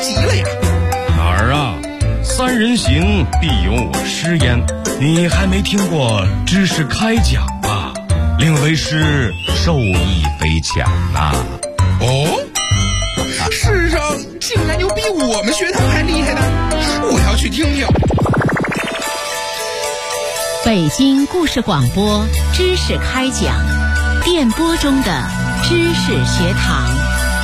极了呀。 哪儿啊？三人行必有我师焉，你还没听过知识开讲啊？令为师受益匪浅呐。 哦，世上竟然有比我们学堂还厉害的，我要去听听。 北京故事广播知识开讲，电波中的知识学堂。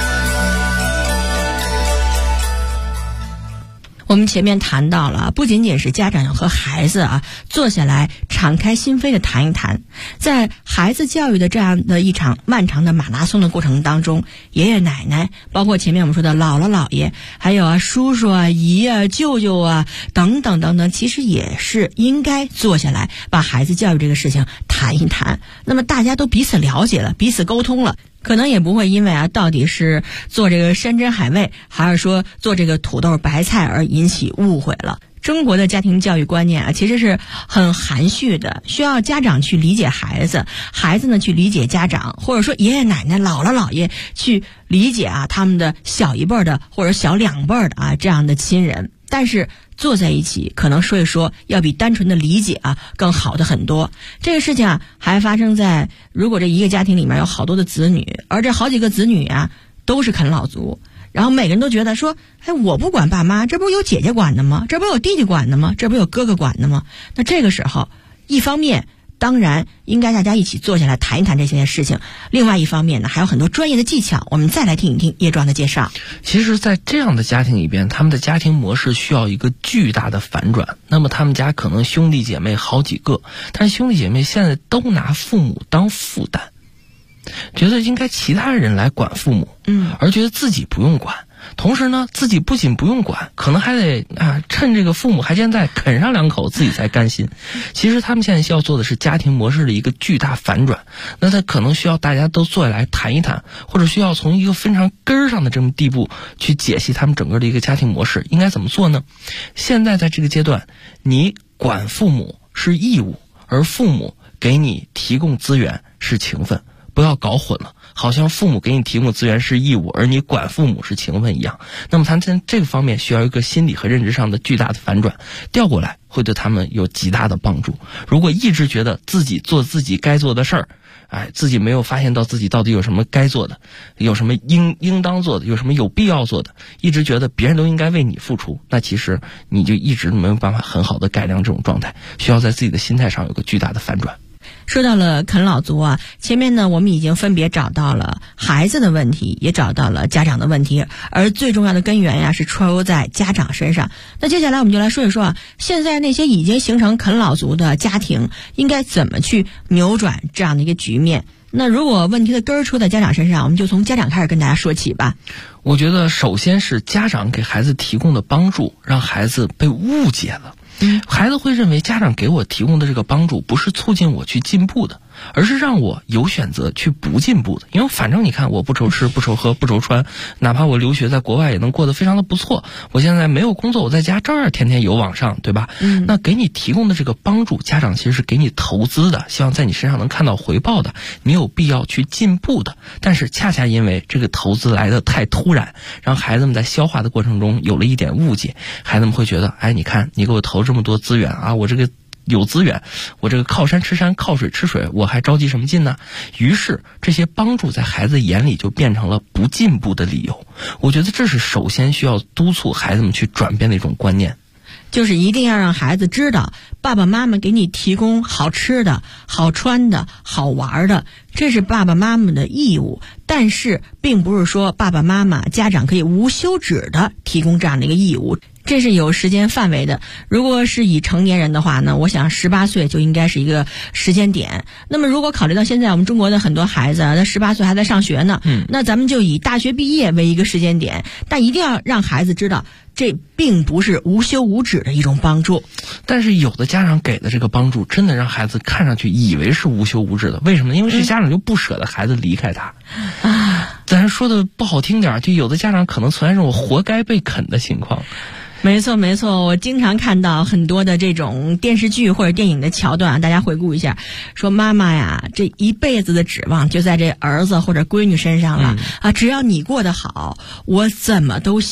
我们前面谈到了，不仅仅是家长和孩子坐下来敞开心扉的谈一谈，在孩子教育的这样的一场漫长的马拉松的过程当中，爷爷奶奶，包括前面我们说的姥姥姥爷，还有叔叔姨舅舅等等等等，其实也是应该坐下来把孩子教育这个事情谈一谈。那么大家都彼此了解了，彼此沟通了，可能也不会因为到底是做这个山珍海味，还是说做这个土豆白菜而引起误会了。中国的家庭教育观念其实是很含蓄的，需要家长去理解孩子，孩子呢去理解家长，或者说爷爷奶奶姥姥姥爷去理解他们的小一辈的或者小两辈的这样的亲人。但是坐在一起可能说一说，要比单纯的理解更好的很多。这个事情还发生在如果这一个家庭里面有好多的子女，而这好几个子女都是啃老族，然后每个人都觉得说，我不管爸妈，这不是有姐姐管的吗？这不是有弟弟管的吗？这不是有哥哥管的吗？那这个时候，一方面当然应该大家一起坐下来谈一谈这些事情，另外一方面呢，还有很多专业的技巧，我们再来听一听叶壮的介绍。 其实在这样的家庭里边，他们的家庭模式需要一个巨大的反转。那么他们家可能兄弟姐妹好几个，但是兄弟姐妹现在都拿父母当负担，觉得应该其他人来管父母，而觉得自己不用管。同时呢，自己不仅不用管，可能还得趁这个父母还健在啃上两口，自己才甘心。其实他们现在需要做的是家庭模式的一个巨大反转，那他可能需要大家都坐下来谈一谈，或者需要从一个非常根儿上的这么地步去解析他们整个的一个家庭模式应该怎么做呢？现在在这个阶段，你管父母是义务，而父母给你提供资源是情分，不要搞混了，好像父母给你提供资源是义务，而你管父母是情分一样。那么他在这个方面需要一个心理和认知上的巨大的反转，调过来会对他们有极大的帮助。如果一直觉得自己做自己该做的事儿，自己没有发现到自己到底有什么该做的，有什么应当做的，有什么有必要做的，一直觉得别人都应该为你付出，那其实你就一直没有办法很好的改良这种状态，需要在自己的心态上有个巨大的反转。 说到了啃老族前面呢我们已经分别找到了孩子的问题，也找到了家长的问题，而最重要的根源是出由在家长身上。那接下来我们就来说一说现在那些已经形成啃老族的家庭应该怎么去扭转这样的一个局面。那如果问题的根儿出在家长身上，我们就从家长开始跟大家说起吧。 我觉得首先是家长给孩子提供的帮助让孩子被误解了。孩子会认为家长给我提供的这个帮助不是促进我去进步的，而是让我有选择去不进步的。因为反正你看，我不愁吃不愁喝不愁穿，哪怕我留学在国外也能过得非常的不错，我现在没有工作，我在家照样天天有网上，对吧？那给你提供的这个帮助，家长其实是给你投资的，希望在你身上能看到回报的，你有必要去进步的。但是恰恰因为这个投资来的太突然，让孩子们在消化的过程中有了一点误解，孩子们会觉得，你看你给我投这么多资源我这个有资源，我这个靠山吃山靠水吃水，我还着急什么劲呢？于是这些帮助在孩子眼里就变成了不进步的理由。我觉得这是首先需要督促孩子们去转变的一种观念， 就是一定要让孩子知道爸爸妈妈给你提供好吃的好穿的好玩的，这是爸爸妈妈的义务，但是并不是说爸爸妈妈家长可以无休止的提供这样的一个义务，这是有时间范围的。如果是以成年人的话呢，我想18岁就应该是一个时间点。那么如果考虑到现在我们中国的很多孩子他18岁还在上学呢，那咱们就以大学毕业为一个时间点，但一定要让孩子知道这并不是无休无止的一种帮助。 但是有的家长给的这个帮助真的让孩子看上去以为是无休无止的，为什么呢？因为这家长就不舍得孩子离开他咱说的不好听点，就有的家长可能存在这种活该被啃的情况。 没错没错，我经常看到很多的这种电视剧或者电影的桥段，大家回顾一下，说妈妈呀这一辈子的指望就在这儿子或者闺女身上了只要你过得好我怎么都行。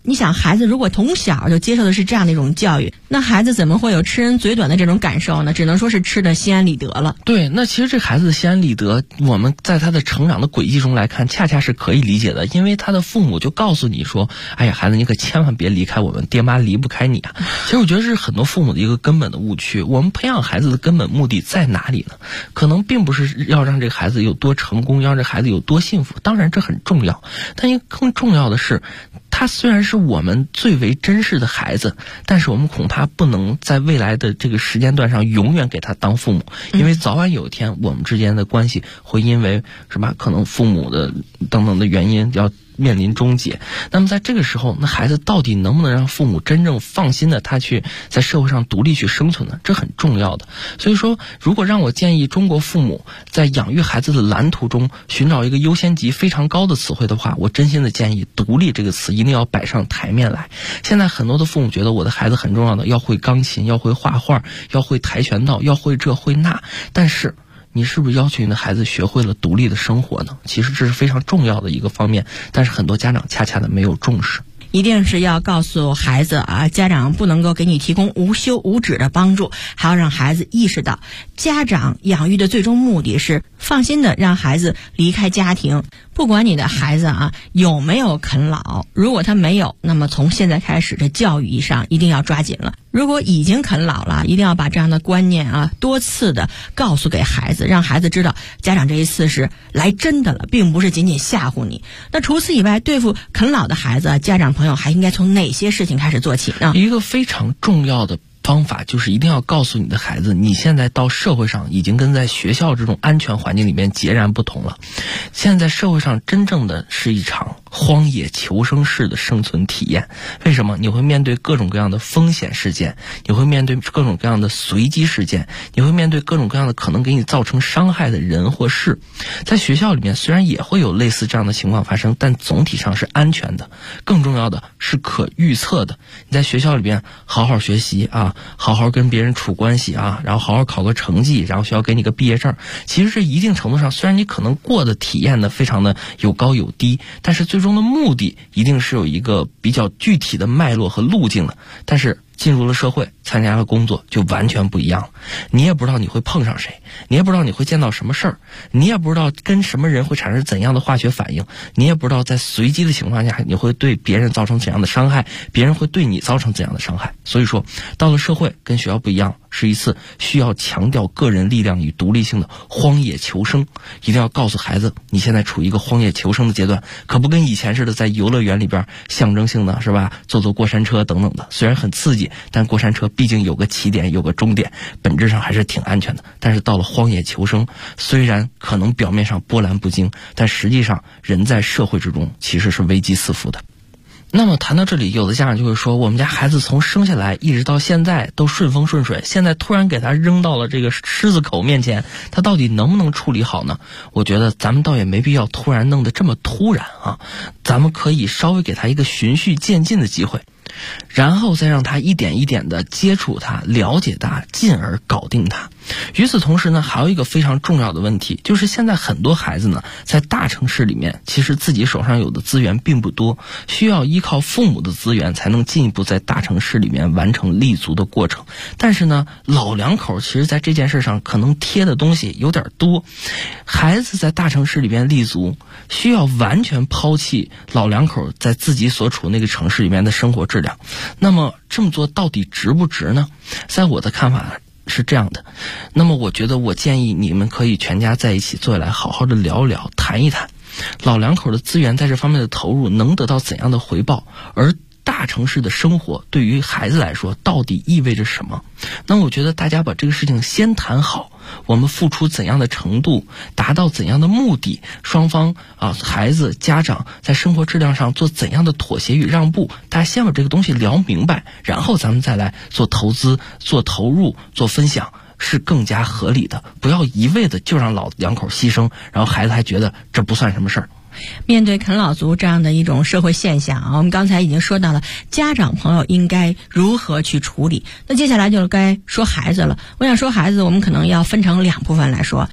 你想，孩子如果从小就接受的是这样的一种教育，那孩子怎么会有吃人嘴短的这种感受呢？只能说是吃的心安理得了。 对，那其实这孩子的心安理得，我们在他的成长的轨迹中来看，恰恰是可以理解的，因为他的父母就告诉你说，哎呀，孩子，你可千万别离开我们，爹妈离不开你啊。其实我觉得这是很多父母的一个根本的误区。我们培养孩子的根本目的在哪里呢？可能并不是要让这个孩子有多成功，要让这孩子有多幸福，当然这很重要，但一个更重要的是，他虽然是我们最为珍视的孩子，但是我们恐怕不能在未来的这个时间段上永远给他当父母，因为早晚有一天我们之间的关系会因为是吧，可能父母的等等的原因要面临终结。那么在这个时候，那孩子到底能不能让父母真正放心的他去在社会上独立去生存呢？这很重要的。所以说，如果让我建议中国父母在养育孩子的蓝图中寻找一个优先级非常高的词汇的话，我真心的建议独立这个词一定要摆上台面来。现在很多的父母觉得我的孩子很重要的，要会钢琴，要会画画，要会跆拳道，要会这会那，但是你是不是要求你的孩子学会了独立的生活呢？其实这是非常重要的一个方面，但是很多家长恰恰的没有重视。 一定是要告诉孩子啊，家长不能够给你提供无休无止的帮助，还要让孩子意识到，家长养育的最终目的是放心的让孩子离开家庭。不管你的孩子啊有没有啃老，如果他没有，那么从现在开始的教育上一定要抓紧了。如果已经啃老了，一定要把这样的观念啊多次的告诉给孩子，让孩子知道家长这一次是来真的了，并不是仅仅吓唬你。那除此以外，对付啃老的孩子，家长朋友还应该从哪些事情开始做起呢？ 一个非常重要的方法就是一定要告诉你的孩子，你现在到社会上已经跟在学校这种安全环境里面截然不同了。现在社会上真正的是一场荒野求生式的生存体验。为什么？你会面对各种各样的风险事件，你会面对各种各样的随机事件，你会面对各种各样的可能给你造成伤害的人或事。在学校里面虽然也会有类似这样的情况发生，但总体上是安全的，更重要的是可预测的。你在学校里边好好学习啊，好好跟别人处关系啊，然后好好考个成绩，然后学校给你个毕业证。其实这一定程度上，虽然你可能过的体验的非常的有高有低，但是最终的目的一定是有一个比较具体的脉络和路径的。但是进入了社会，参加了工作，就完全不一样了。你也不知道你会碰上谁，你也不知道你会见到什么事儿，你也不知道跟什么人会产生怎样的化学反应，你也不知道在随机的情况下你会对别人造成怎样的伤害，别人会对你造成怎样的伤害。所以说，到了社会跟学校不一样，是一次需要强调个人力量与独立性的荒野求生。一定要告诉孩子，你现在处于一个荒野求生的阶段，可不跟以前似的在游乐园里边象征性的是吧，坐过山车等等的，虽然很刺激，但过山车毕竟有个起点有个终点，本质上还是挺安全的。但是到了荒野求生，虽然可能表面上波澜不惊，但实际上人在社会之中其实是危机四伏的。那么谈到这里，有的家长就会说，我们家孩子从生下来一直到现在都顺风顺水，现在突然给他扔到了这个狮子口面前，他到底能不能处理好呢？我觉得咱们倒也没必要突然弄得这么突然啊，咱们可以稍微给他一个循序渐进的机会，然后再让他一点一点的接触他，了解他，进而搞定他。与此同时呢，还有一个非常重要的问题，就是现在很多孩子呢，在大城市里面，其实自己手上有的资源并不多，需要依靠父母的资源才能进一步在大城市里面完成立足的过程。但是呢，老两口其实在这件事上可能贴的东西有点多。孩子在大城市里面立足，需要完全抛弃老两口在自己所处那个城市里面的生活质量。那么这么做到底值不值呢？在我的看法是这样的，那么我觉得我建议你们可以全家在一起坐下来好好的聊一聊，谈一谈老两口的资源在这方面的投入能得到怎样的回报，而大城市的生活对于孩子来说到底意味着什么。那我觉得大家把这个事情先谈好，我们付出怎样的程度，达到怎样的目的，双方孩子家长在生活质量上做怎样的妥协与让步，大家先把这个东西聊明白，然后咱们再来做投资，做投入，做分享，是更加合理的。不要一味的就让老两口牺牲，然后孩子还觉得这不算什么事儿。 面对啃老族这样的一种社会现象啊，我们刚才已经说到了家长朋友应该如何去处理，那接下来就该说孩子了。我想说孩子，我们可能要分成两部分来说。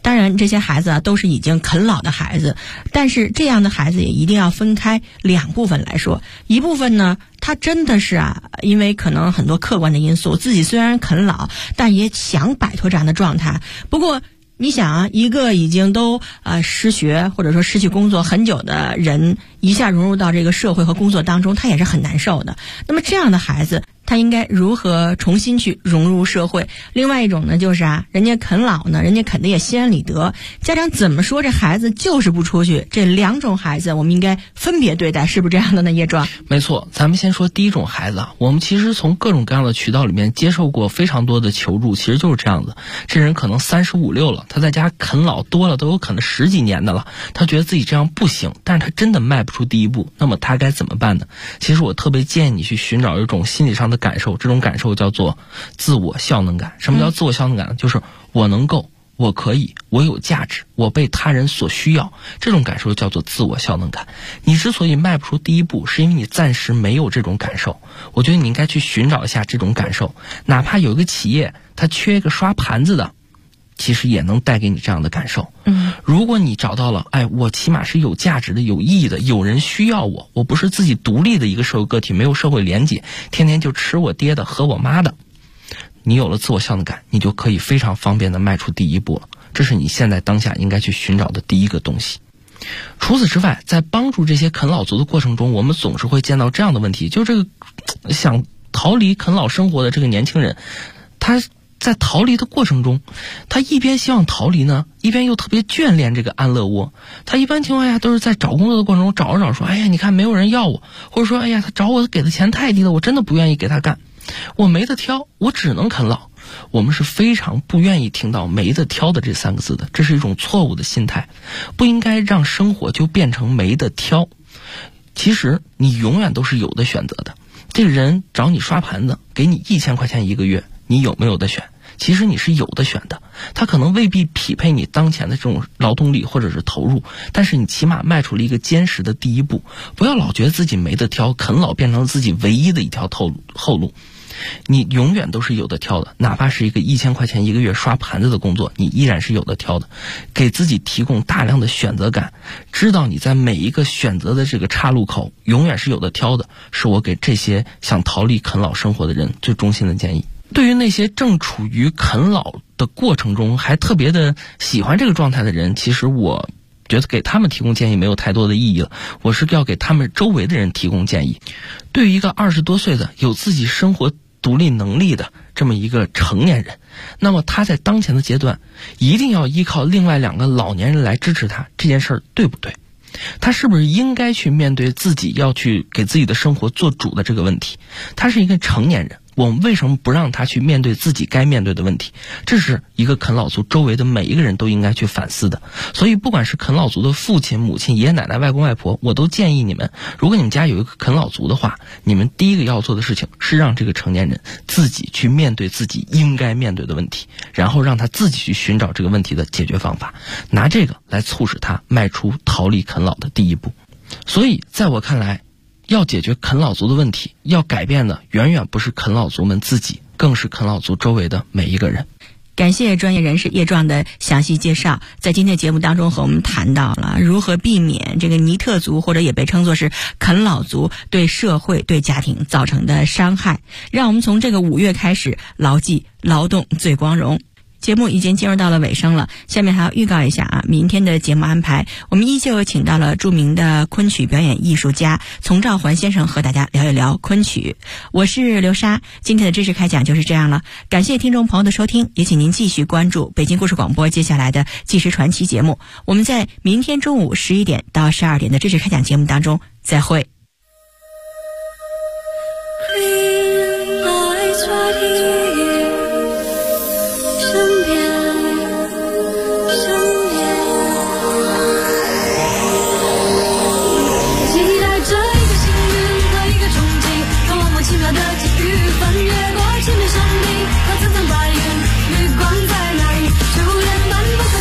当然这些孩子啊都是已经啃老的孩子，但是这样的孩子也一定要分开两部分来说。一部分呢，他真的是因为可能很多客观的因素，自己虽然啃老，但也想摆脱这样的状态。不过你想一个已经都失学或者说失去工作很久的人，一下融入到这个社会和工作当中，他也是很难受的。那么这样的孩子，他应该如何重新去融入社会？另外一种呢，就是人家啃老呢，人家啃的也心安理得，家长怎么说这孩子就是不出去。这两种孩子我们应该分别对待，是不是这样的呢？叶壮， 没错，咱们先说第一种孩子我们其实从各种各样的渠道里面接受过非常多的求助，其实就是这样子。这人可能35、6了，他在家啃老多了都有可能10几年的了，他觉得自己这样不行，但是他真的迈不出第一步，那么他该怎么办呢？其实我特别建议你去寻找一种心理上的感受，这种感受叫做自我效能感。什么叫自我效能感呢？就是我能够，我可以，我有价值，我被他人所需要，这种感受叫做自我效能感。你之所以迈不出第一步，是因为你暂时没有这种感受。我觉得你应该去寻找一下这种感受，哪怕有一个企业它缺一个刷盘子的，其实也能带给你这样的感受。如果你找到了我起码是有价值的、有意义的，有人需要我，我不是自己独立的一个社会个体，没有社会连结，天天就吃我爹的喝我妈的，你有了自我效能感，你就可以非常方便的迈出第一步了。这是你现在当下应该去寻找的第一个东西。除此之外，在帮助这些啃老族的过程中，我们总是会见到这样的问题，就这个想逃离啃老生活的这个年轻人，他在逃离的过程中，他一边希望逃离呢，一边又特别眷恋这个安乐窝。他一般情况下都是在找工作的过程中找着找说，你看没有人要我，或者说他找我给的钱太低了，我真的不愿意给他干，我没得挑，我只能啃老。我们是非常不愿意听到没得挑的这3个字的，这是一种错误的心态，不应该让生活就变成没得挑。其实你永远都是有的选择的。这个人找你刷盘子，给你1000块钱一个月，你有没有的选？其实你是有的选的，他可能未必匹配你当前的这种劳动力或者是投入，但是你起码迈出了一个坚实的第一步。不要老觉得自己没得挑，啃老变成了自己唯一的一条后路。你永远都是有的挑的，哪怕是一个1000块钱一个月刷盘子的工作，你依然是有的挑的。给自己提供大量的选择感，知道你在每一个选择的这个岔路口永远是有的挑的，是我给这些想逃离啃老生活的人最衷心的建议。对于那些正处于啃老的过程中还特别的喜欢这个状态的人，其实我觉得给他们提供建议没有太多的意义了，我是要给他们周围的人提供建议。对于一个20多岁的有自己生活独立能力的这么一个成年人，那么他在当前的阶段一定要依靠另外2个老年人来支持他，这件事儿对不对？他是不是应该去面对自己要去给自己的生活做主的这个问题？他是一个成年人，我们为什么不让他去面对自己该面对的问题？这是一个啃老族周围的每一个人都应该去反思的。所以不管是啃老族的父亲、母亲、爷爷奶奶、外公外婆，我都建议你们，如果你们家有一个啃老族的话，你们第一个要做的事情是让这个成年人自己去面对自己应该面对的问题，然后让他自己去寻找这个问题的解决方法，拿这个来促使他迈出逃离啃老的第一步。所以在我看来，要解决啃老族的问题，要改变的远远不是啃老族们自己，更是啃老族周围的每一个人。 感谢专业人士叶壮的详细介绍，在今天节目当中和我们谈到了如何避免这个尼特族或者也被称作是啃老族对社会对家庭造成的伤害。让我们从这个5月开始牢记劳动最光荣。节目已经进入到了尾声了，下面还要预告一下明天的节目安排。我们依旧请到了著名的昆曲表演艺术家丛兆环先生和大家聊一聊昆曲。我是刘莎，今天的知识开讲就是这样了，感谢听众朋友的收听，也请您继续关注北京故事广播接下来的纪实传奇节目。我们在明天中午11点到12点的知识开讲节目当中再会。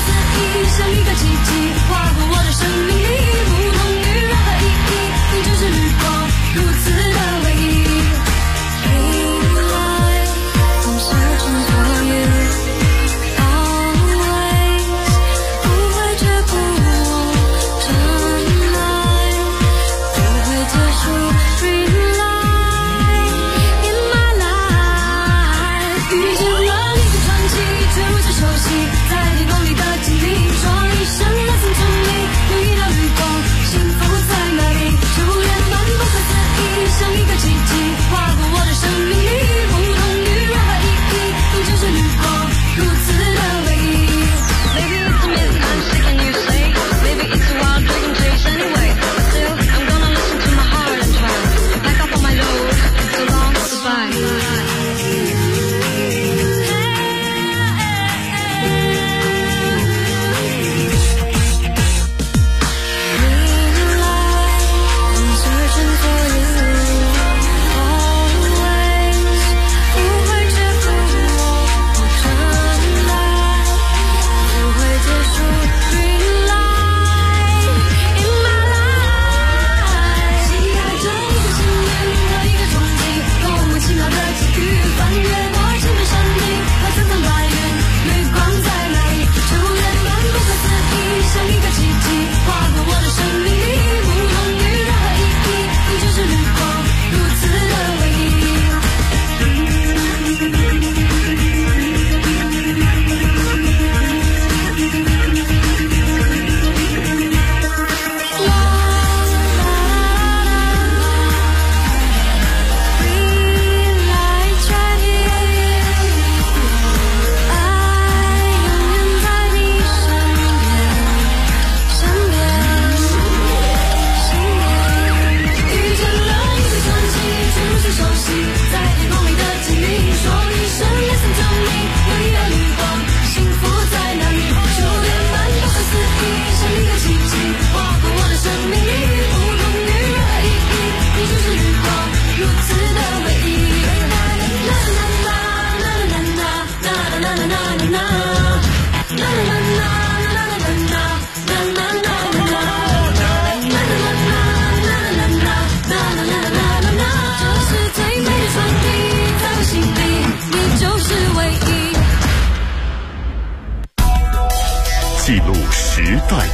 划过我的生命里，不同于任何意义，你就是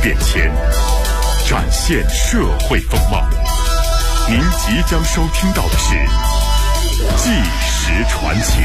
变迁，展现社会风貌。您即将收听到的是《纪实传奇》。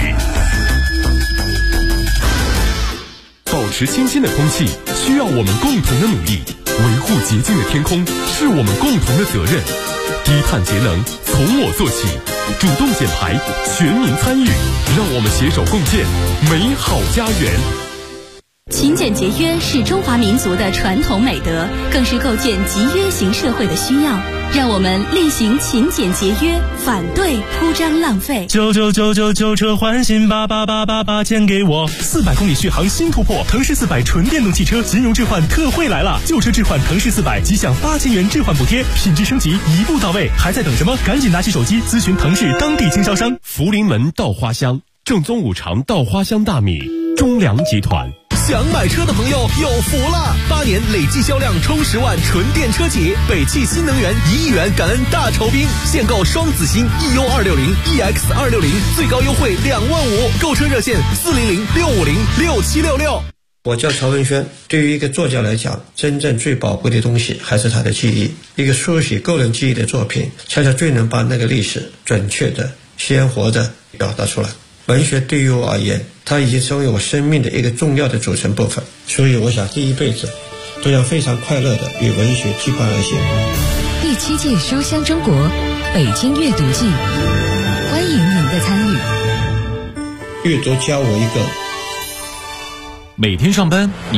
保持清新的空气需要我们共同的努力，维护洁净的天空是我们共同的责任。低碳节能从我做起，主动减排，全民参与，让我们携手共建美好家园。 勤俭节约是中华民族的传统美德，更是构建集约型社会的需要。让我们厉行勤俭节约，反对铺张浪费。 旧车换新，88888钱给我。400公里续航新突破，腾势400纯电动汽车金融置换特惠来了！旧车置换腾势400，即享8000元置换补贴，品质升级一步到位，还在等什么？赶紧拿起手机咨询腾势当地经销商。 福临门稻花香，正宗五常稻花香大米，中粮集团。 想买车的朋友有福了！8年累计销量冲10万，纯电车企，北汽新能源1亿元感恩大酬宾，现购双子星 EU260、EX260，最高优惠25000，购车热线400-650-6766。 我叫曹文轩。对于一个作家来讲，真正最宝贵的东西还是他的记忆。一个书写个人记忆的作品，恰恰最能把那个历史准确的、鲜活的表达出来。文学对于我而言，它已经成为我生命的一个重要的组成部分，所以我想这一辈子都要非常快乐的与文学羁绊而行。 第7届书香中国北京阅读季，欢迎您的参与。 阅读教我一个。 每天上班你